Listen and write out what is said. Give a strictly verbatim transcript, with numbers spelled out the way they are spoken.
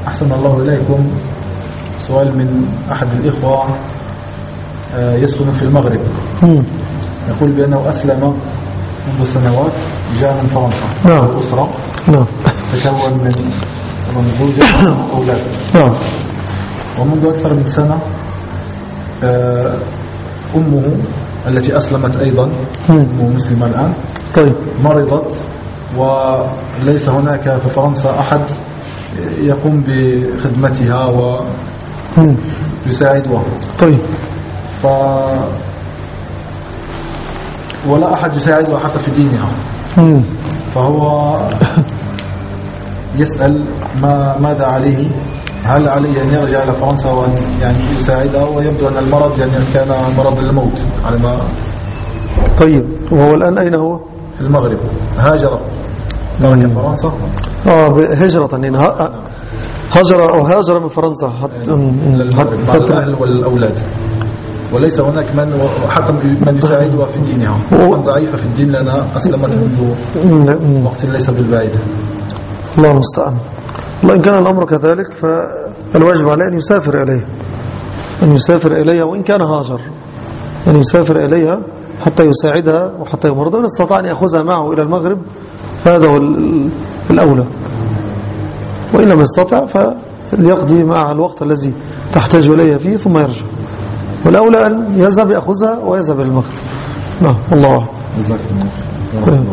أحسن الله إليكم. سؤال من أحد الإخوة يسكن في المغرب، يقول بأنه أسلم منذ سنوات، جاء من فرنسا. نعم. أسرة نعم. تكون من من زوجة وأولاد. نعم. ومنذ أكثر من سنة أمه التي أسلمت أيضا، أمه مسلمة الآن، طيب. مرضت، وليس هناك في فرنسا أحد يقوم بخدمتها ويساعدها. طيب. ف ولا أحد يساعدها حتى في دينها. مم. فهو يسأل ما ماذا عليه، هل عليه أن يرجع إلى فرنسا وأن يعني يساعدها؟ ويبدو أن المرض يعني كان مرض الموت على ما. طيب، وهو الآن أين هو؟ في المغرب، هاجر ترك فرنسا. آه هجرة يعني هاجر أو هاجر من فرنسا حتى للمغرب مع الأهل والأولاد، وليس هناك من حتى من يساعدها في دينها، ضعيفة في الدين لأنها أسلمت منذ وقت ليس بالبعيد. الله المستعان. والله إن كان الأمر كذلك فالواجب عليه أن يسافر إليه، أن يسافر إليها وإن كان هاجر، أن يسافر إليها حتى يساعدها وحتى يمرضها، وإن استطاع أن يأخذها معه إلى المغرب فهذا هو الأولى، وإن لم يستطع فليقضي مع الوقت الذي تحتاج إليه فيه ثم يرجع، والأولى أن يذهب يأخذها ويذهب إلى المغرب. نعم، الله أعلم.